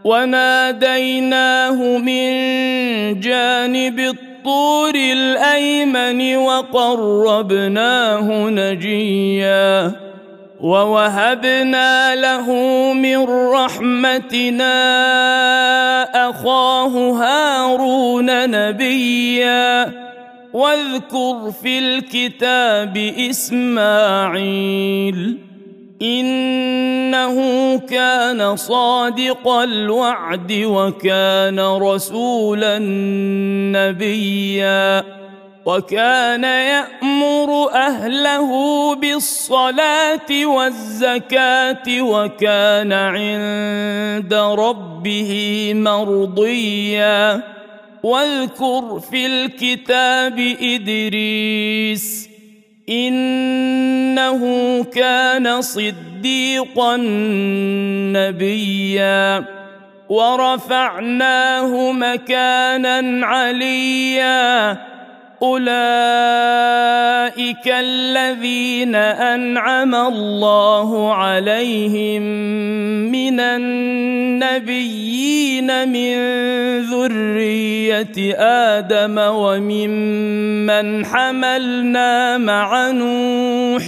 وناديناه من جانب الطور الأيمن وقربناه نجيا ووهبنا له من رحمتنا أخاه هارون نبيا واذكر في الكتاب إسماعيل إنه كان صادق الوعد وكان رسولا نبيا وكان يأمر أهله بالصلاة والزكاة وكان عند ربه مرضيا واذكر في الكتاب إدريس إنه كان صديقا نبيا ورفعناه مكانا عليا أولئك الذين أنعم الله عليهم من النبيين من ذرية آدم وممن حملنا مع نوح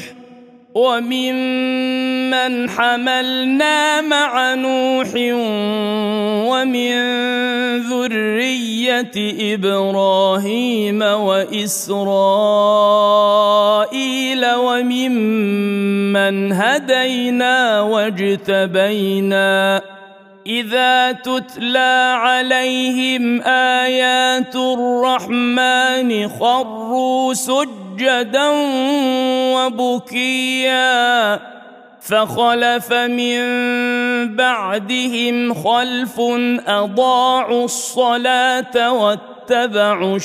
ومن ذرية إبراهيم وإسرائيل وممن هدينا واجتبينا إذا تتلى عليهم آيات الرحمن خروا سجدا وبكيا فخلف من بعدهم خلف أضاعوا الصلاة واتبعوا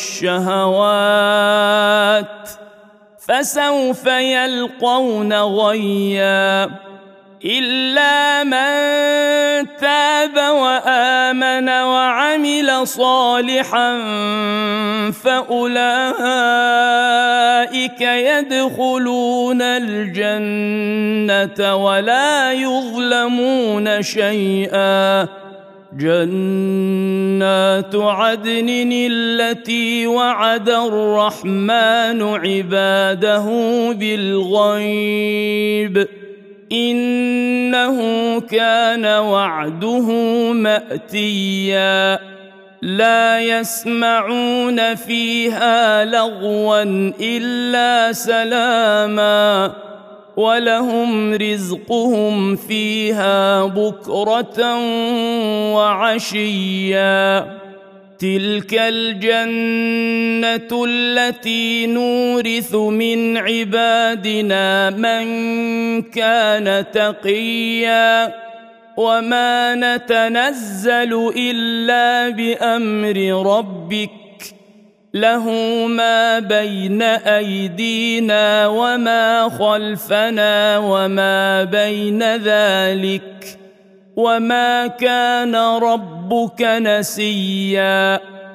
الشهوات فسوف يلقون غيا إلا من تاب وآمن وعمل صالحا فأولئك يدخلون الجنة ولا يظلمون شيئا جنات عدن التي وعد الرحمن عباده بالغيب إنه كان وعده مأتيا لا يسمعون فيها لغوا إلا سلاما ولهم رزقهم فيها بكرة وعشيا تلك الجنة التي نورث من عبادنا من كان تقيا وما نتنزل إلا بأمر ربك له ما بين أيدينا وما خلفنا وما بين ذلك وما كان ربك نسيا